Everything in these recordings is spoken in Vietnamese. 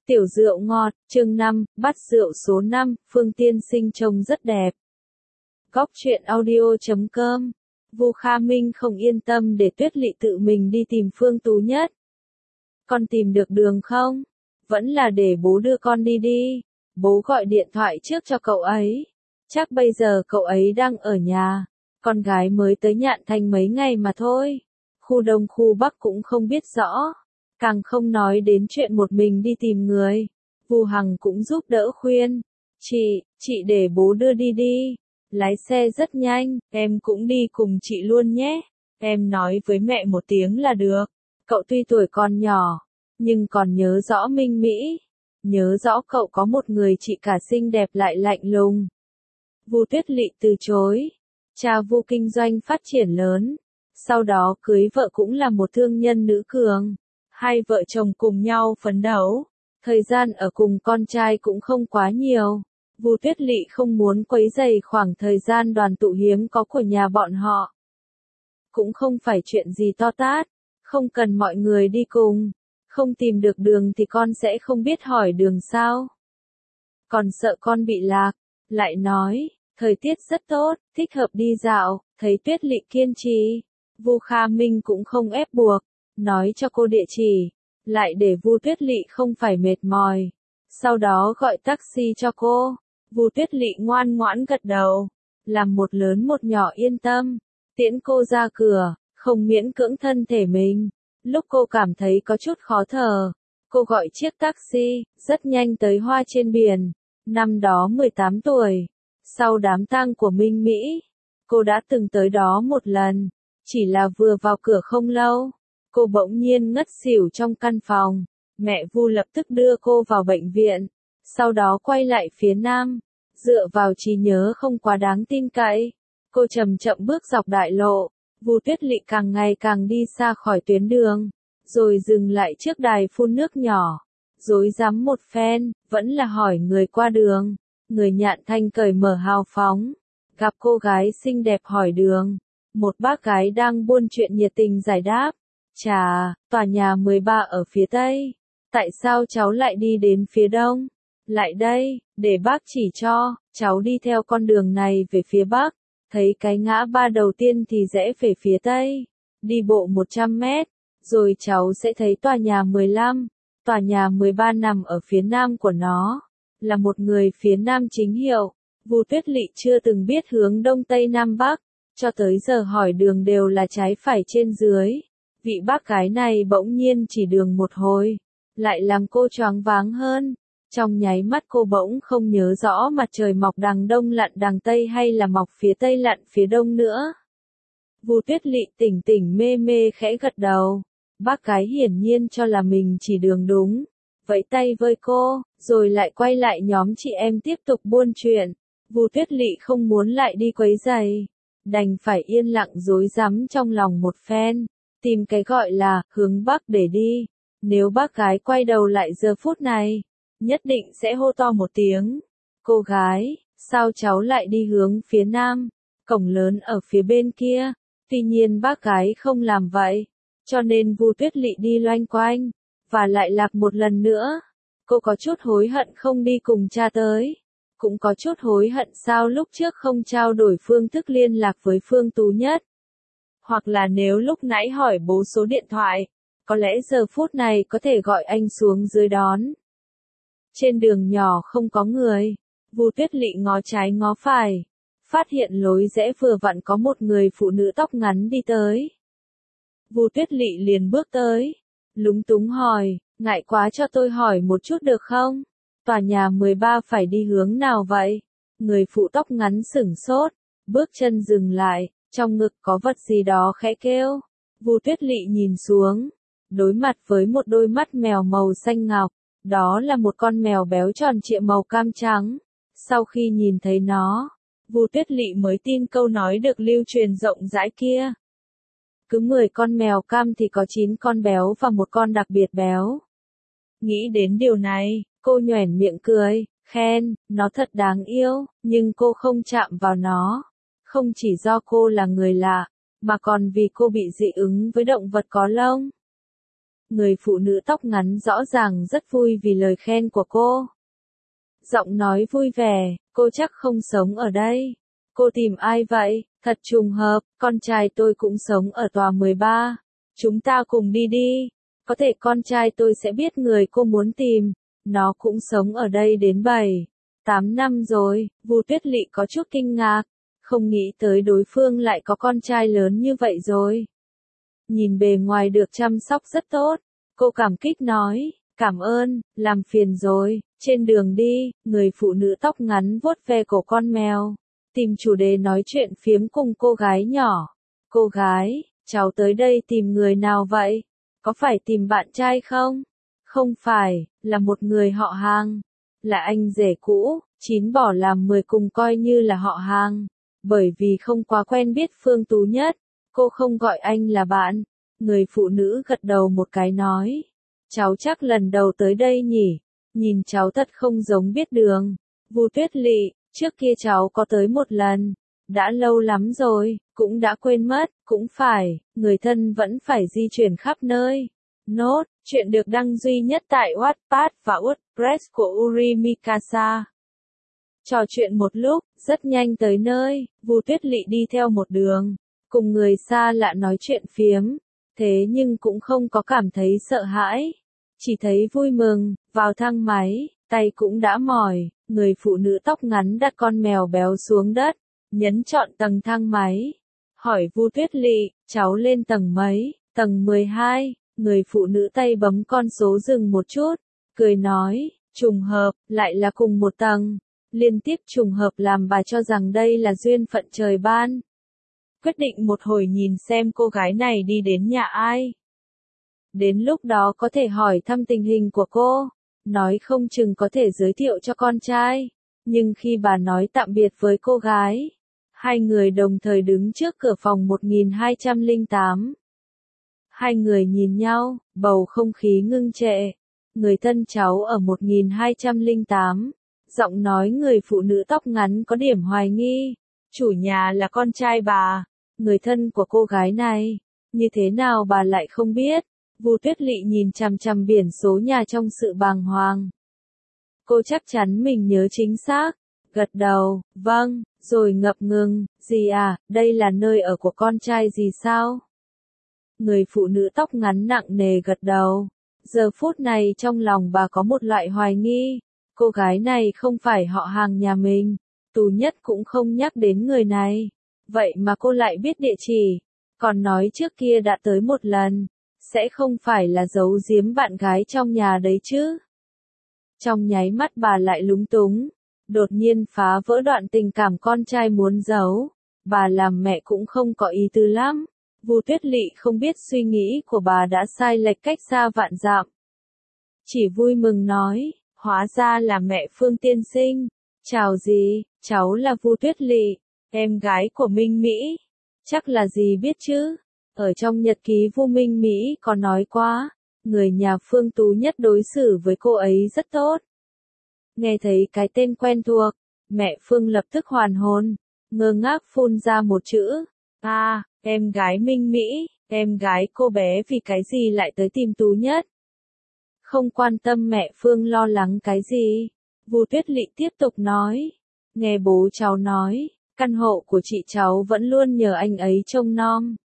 Tiểu rượu ngọt, chương 5, bát rượu số 5, Phương Tiên Sinh trông rất đẹp. Góc truyện audio.com. Vu Kha Minh không yên tâm để Tuyết Lị tự mình đi tìm Phương Tú Nhất. Con tìm được đường không? Vẫn là để bố đưa con đi đi. Bố gọi điện thoại trước cho cậu ấy. Chắc bây giờ cậu ấy đang ở nhà. Con gái mới tới Nhạn Thành mấy ngày mà thôi. Khu Đông khu Bắc cũng không biết rõ. Càng không nói đến chuyện một mình đi tìm người. Vu Hằng cũng giúp đỡ khuyên. Chị để bố đưa đi đi. Lái xe rất nhanh, em cũng đi cùng chị luôn nhé. Em nói với mẹ một tiếng là được. Cậu tuy tuổi còn nhỏ, nhưng còn nhớ rõ Minh Mỹ. Nhớ rõ cậu có một người chị cả xinh đẹp lại lạnh lùng. Vu Tuyết Lị từ chối. Cha Vu kinh doanh phát triển lớn. Sau đó cưới vợ cũng là một thương nhân nữ cường. Hai vợ chồng cùng nhau phấn đấu. Thời gian ở cùng con trai cũng không quá nhiều. Vu Tuyết Lị không muốn quấy rầy khoảng thời gian đoàn tụ hiếm có của nhà bọn họ. Cũng không phải chuyện gì to tát. Không cần mọi người đi cùng. Không tìm được đường thì con sẽ không biết hỏi đường sao. Còn sợ con bị lạc. Lại nói, thời tiết rất tốt, thích hợp đi dạo. Thấy Tuyết Lị kiên trì. Vu Kha Minh cũng không ép buộc. Nói cho cô địa chỉ, lại để Vu Tuyết Lị không phải mệt mỏi. Sau đó gọi taxi cho cô. Vu Tuyết Lị ngoan ngoãn gật đầu, làm một lớn một nhỏ yên tâm, tiễn cô ra cửa, không miễn cưỡng thân thể mình. Lúc cô cảm thấy có chút khó thở, cô gọi chiếc taxi, rất nhanh tới Hoa trên Biển. Năm đó 18 tuổi, sau đám tang của Minh Mỹ, cô đã từng tới đó một lần, chỉ là vừa vào cửa không lâu. Cô bỗng nhiên ngất xỉu trong căn phòng. Mẹ Vu lập tức đưa cô vào bệnh viện. Sau đó quay lại phía nam. Dựa vào trí nhớ không quá đáng tin cậy. Cô chậm chậm bước dọc đại lộ. Vu Tuyết Lị càng ngày càng đi xa khỏi tuyến đường. Rồi dừng lại trước đài phun nước nhỏ. Rối rắm một phen, vẫn là hỏi người qua đường. Người Nhạn Thành cởi mở hào phóng. Gặp cô gái xinh đẹp hỏi đường. Một bác gái đang buôn chuyện nhiệt tình giải đáp. Chà, tòa nhà 13 ở phía tây. Tại sao cháu lại đi đến phía đông? Lại đây, để bác chỉ cho, cháu đi theo con đường này về phía bắc. Thấy cái ngã ba đầu tiên thì rẽ về phía tây. Đi bộ 100 mét, rồi cháu sẽ thấy tòa nhà 15. Tòa nhà 13 nằm ở phía nam của nó. Là một người phía nam chính hiệu. Vu Tuyết Lị chưa từng biết hướng đông tây nam bắc. Cho tới giờ hỏi đường đều là trái phải trên dưới. Vị bác gái này bỗng nhiên chỉ đường một hồi, lại làm cô choáng váng hơn. Trong nháy mắt cô bỗng không nhớ rõ mặt trời mọc đằng đông lặn đằng tây hay là mọc phía tây lặn phía đông nữa. Vu Tuyết Lị tỉnh tỉnh mê mê khẽ gật đầu. Bác gái hiển nhiên cho là mình chỉ đường đúng, vẫy tay với cô, rồi lại quay lại nhóm chị em tiếp tục buôn chuyện. Vu Tuyết Lị không muốn lại đi quấy rầy, đành phải yên lặng rối rắm trong lòng một phen. Tìm cái gọi là hướng bắc để đi. Nếu bác gái quay đầu lại giờ phút này, nhất định sẽ hô to một tiếng. Cô gái, sao cháu lại đi hướng phía nam? Cổng lớn ở phía bên kia. Tuy nhiên bác gái không làm vậy, cho nên Vu Tuyết Lị đi loanh quanh, và lại lạc một lần nữa. Cô có chút hối hận không đi cùng cha tới. Cũng có chút hối hận sao lúc trước không trao đổi phương thức liên lạc với Phương Tú Nhất. Hoặc là nếu lúc nãy hỏi bố số điện thoại, có lẽ giờ phút này có thể gọi anh xuống dưới đón. Trên đường nhỏ không có người, Vu Tuyết Lị ngó trái ngó phải, phát hiện lối rẽ vừa vặn có một người phụ nữ tóc ngắn đi tới. Vu Tuyết Lị liền bước tới, lúng túng hỏi, ngại quá cho tôi hỏi một chút được không? Tòa nhà 13 phải đi hướng nào vậy? Người phụ tóc ngắn sửng sốt, bước chân dừng lại. Trong ngực có vật gì đó khẽ kêu. Vu Tuyết Lị nhìn xuống, đối mặt với một đôi mắt mèo màu xanh ngọc. Đó là một con mèo béo tròn trịa màu cam trắng. Sau khi nhìn thấy nó, Vu Tuyết Lị mới tin câu nói được lưu truyền rộng rãi kia. Cứ 10 con mèo cam thì có 9 con béo và một con đặc biệt béo. Nghĩ đến điều này, cô nhoẻn miệng cười, khen, nó thật đáng yêu, nhưng cô không chạm vào nó. Không chỉ do cô là người lạ, mà còn vì cô bị dị ứng với động vật có lông. Người phụ nữ tóc ngắn rõ ràng rất vui vì lời khen của cô. Giọng nói vui vẻ, cô chắc không sống ở đây. Cô tìm ai vậy? Thật trùng hợp, con trai tôi cũng sống ở tòa 13. Chúng ta cùng đi đi. Có thể con trai tôi sẽ biết người cô muốn tìm. Nó cũng sống ở đây đến 7, 8 năm rồi. Vu Tuyết Lị có chút kinh ngạc. Không nghĩ tới đối phương lại có con trai lớn như vậy rồi. Nhìn bề ngoài được chăm sóc rất tốt. Cô cảm kích nói, cảm ơn, làm phiền rồi. Trên đường đi, người phụ nữ tóc ngắn vuốt ve cổ con mèo. Tìm chủ đề nói chuyện phiếm cùng cô gái nhỏ. Cô gái, cháu tới đây tìm người nào vậy? Có phải tìm bạn trai không? Không phải, là một người họ hàng. Là anh rể cũ, 9 bỏ làm 10 cùng coi như là họ hàng. Bởi vì không quá quen biết Phương Tú Nhất, cô không gọi anh là bạn. Người phụ nữ gật đầu một cái nói. Cháu chắc lần đầu tới đây nhỉ? Nhìn cháu thật không giống biết đường. Vu Tuyết Lị, trước kia cháu có tới một lần. Đã lâu lắm rồi, cũng đã quên mất, cũng phải, người thân vẫn phải di chuyển khắp nơi. Nốt, chuyện được đăng duy nhất tại Wattpad và WordPress của Uri Mikasa. Trò chuyện một lúc, rất nhanh tới nơi, Vu Tuyết Lị đi theo một đường, cùng người xa lạ nói chuyện phiếm, thế nhưng cũng không có cảm thấy sợ hãi, chỉ thấy vui mừng. Vào thang máy, tay cũng đã mỏi, người phụ nữ tóc ngắn đặt con mèo béo xuống đất, nhấn chọn tầng thang máy, hỏi Vu Tuyết Lị, cháu lên tầng mấy? Tầng 12. Người phụ nữ tay bấm con số dừng một chút, cười nói, trùng hợp, lại là cùng một tầng. Liên tiếp trùng hợp làm bà cho rằng đây là duyên phận trời ban. Quyết định một hồi nhìn xem cô gái này đi đến nhà ai. Đến lúc đó có thể hỏi thăm tình hình của cô, nói không chừng có thể giới thiệu cho con trai. Nhưng khi bà nói tạm biệt với cô gái, hai người đồng thời đứng trước cửa phòng 1208. Hai người nhìn nhau, bầu không khí ngưng trệ. Người thân cháu ở 1208. Giọng nói người phụ nữ tóc ngắn có điểm hoài nghi. Chủ nhà là con trai bà, người thân của cô gái này. Như thế nào bà lại không biết? Vu Tuyết Lị nhìn chằm chằm biển số nhà trong sự bàng hoàng. Cô chắc chắn mình nhớ chính xác. Gật đầu, vâng, rồi ngập ngừng, gì à, đây là nơi ở của con trai gì sao? Người phụ nữ tóc ngắn nặng nề gật đầu. Giờ phút này trong lòng bà có một loại hoài nghi. Cô gái này không phải họ hàng nhà mình. Tú Nhất cũng không nhắc đến người này. Vậy mà cô lại biết địa chỉ. Còn nói trước kia đã tới một lần. Sẽ không phải là giấu giếm bạn gái trong nhà đấy chứ. Trong nháy mắt bà lại lúng túng. Đột nhiên phá vỡ đoạn tình cảm con trai muốn giấu. Bà làm mẹ cũng không có ý tư lắm. Vu Tuyết Lị không biết suy nghĩ của bà đã sai lệch cách xa vạn dặm. Chỉ vui mừng nói, hóa ra là mẹ Phương tiên sinh. Chào dì, cháu là Vu Tuyết Lị, em gái của Minh Mỹ. Chắc là dì biết chứ. Ở trong nhật ký Vu Minh Mỹ có nói qua, người nhà Phương Tú Nhất đối xử với cô ấy rất tốt. Nghe thấy cái tên quen thuộc, mẹ Phương lập tức hoàn hồn, ngơ ngác phun ra một chữ. À, em gái Minh Mỹ, em gái cô bé vì cái gì lại tới tìm Tú Nhất? Không quan tâm mẹ Phương lo lắng cái gì. Vu Tuyết Lị tiếp tục nói. Nghe bố cháu nói, căn hộ của chị cháu vẫn luôn nhờ anh ấy trông nom.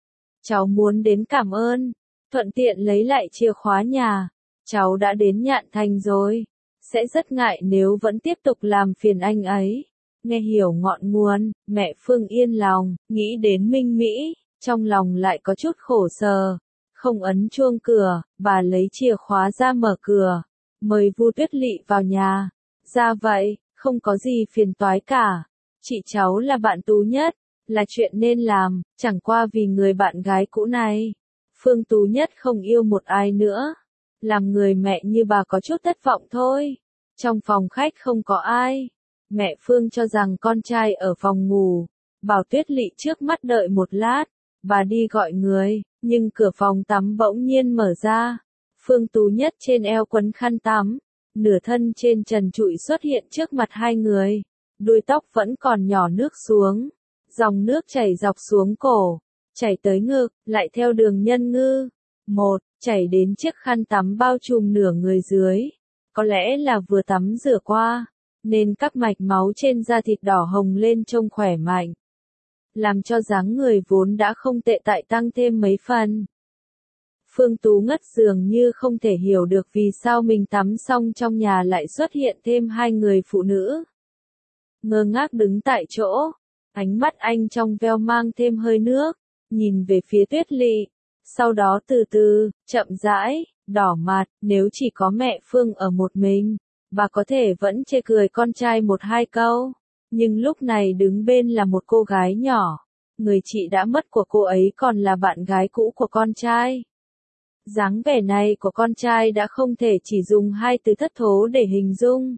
Cháu muốn đến cảm ơn, thuận tiện lấy lại chìa khóa nhà. Cháu đã đến Nhạn Thành rồi, sẽ rất ngại nếu vẫn tiếp tục làm phiền anh ấy. Nghe hiểu ngọn nguồn, mẹ Phương yên lòng, nghĩ đến Minh Mỹ, trong lòng lại có chút khổ sở. Không ấn chuông cửa, bà lấy chìa khóa ra mở cửa, mời Vu Tuyết Lị vào nhà. Ra vậy, không có gì phiền toái cả. Chị cháu là bạn Tú Nhất, là chuyện nên làm, chẳng qua vì người bạn gái cũ này. Phương Tú Nhất không yêu một ai nữa. Làm người mẹ như bà có chút thất vọng thôi. Trong phòng khách không có ai. Mẹ Phương cho rằng con trai ở phòng ngủ. Bảo Tuyết Lị trước mắt đợi một lát. Bà đi gọi người, nhưng cửa phòng tắm bỗng nhiên mở ra. Phương Tú Nhất trên eo quấn khăn tắm. Nửa thân trên trần trụi xuất hiện trước mặt hai người. Đuôi tóc vẫn còn nhỏ nước xuống. Dòng nước chảy dọc xuống cổ. Chảy tới ngực, lại theo đường nhân ngư. 1. Chảy đến chiếc khăn tắm bao trùm nửa người dưới. Có lẽ là vừa tắm rửa qua, nên các mạch máu trên da thịt đỏ hồng lên trông khỏe mạnh, làm cho dáng người vốn đã không tệ tại tăng thêm mấy phần. Phương Tú ngất dường như không thể hiểu được vì sao mình tắm xong trong nhà lại xuất hiện thêm hai người phụ nữ. Ngơ ngác đứng tại chỗ, ánh mắt anh trong veo mang thêm hơi nước, nhìn về phía Tuyết Lị, sau đó từ từ, chậm rãi, đỏ mặt, nếu chỉ có mẹ Phương ở một mình, bà có thể vẫn chê cười con trai một hai câu, nhưng lúc này đứng bên là một cô gái nhỏ, người chị đã mất của cô ấy còn là bạn gái cũ của con trai. Dáng vẻ này của con trai đã không thể chỉ dùng hai từ thất thố để hình dung.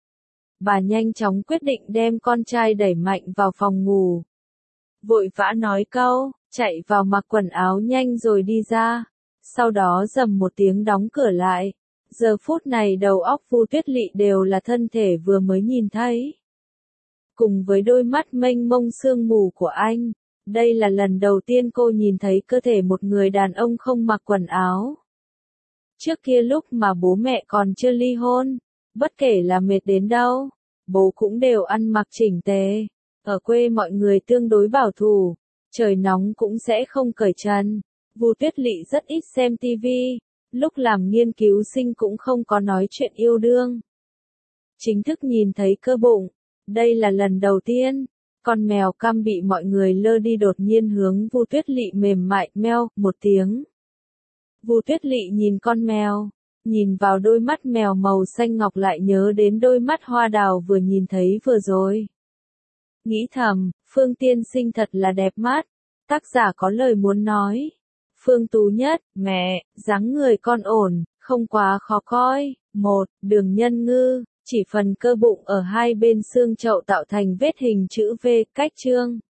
Bà nhanh chóng quyết định đem con trai đẩy mạnh vào phòng ngủ. Vội vã nói câu, chạy vào mặc quần áo nhanh rồi đi ra. Sau đó rầm một tiếng đóng cửa lại. Giờ phút này đầu óc Vu Tuyết Lị đều là thân thể vừa mới nhìn thấy. Cùng với đôi mắt mênh mông sương mù của anh. Đây là lần đầu tiên cô nhìn thấy cơ thể một người đàn ông không mặc quần áo. Trước kia lúc mà bố mẹ còn chưa ly hôn, bất kể là mệt đến đâu, bố cũng đều ăn mặc chỉnh tề. Ở quê mọi người tương đối bảo thủ, trời nóng cũng sẽ không cởi trần. Vu Tuyết Lị rất ít xem tivi, lúc làm nghiên cứu sinh cũng không có nói chuyện yêu đương. Chính thức nhìn thấy cơ bụng, đây là lần đầu tiên. Con mèo cam bị mọi người lơ đi đột nhiên hướng Vu Tuyết Lị mềm mại meo một tiếng. Vu Tuyết Lị nhìn con mèo, nhìn vào đôi mắt mèo màu xanh ngọc lại nhớ đến đôi mắt hoa đào vừa nhìn thấy vừa rồi. Nghĩ thầm, Phương tiên sinh thật là đẹp mắt. Tác giả có lời muốn nói. Phương Tú Nhất, mẹ, dáng người con ổn, không quá khó coi. 1. Đường nhân ngư, chỉ phần cơ bụng ở hai bên xương chậu tạo thành vết hình chữ V, cách chương.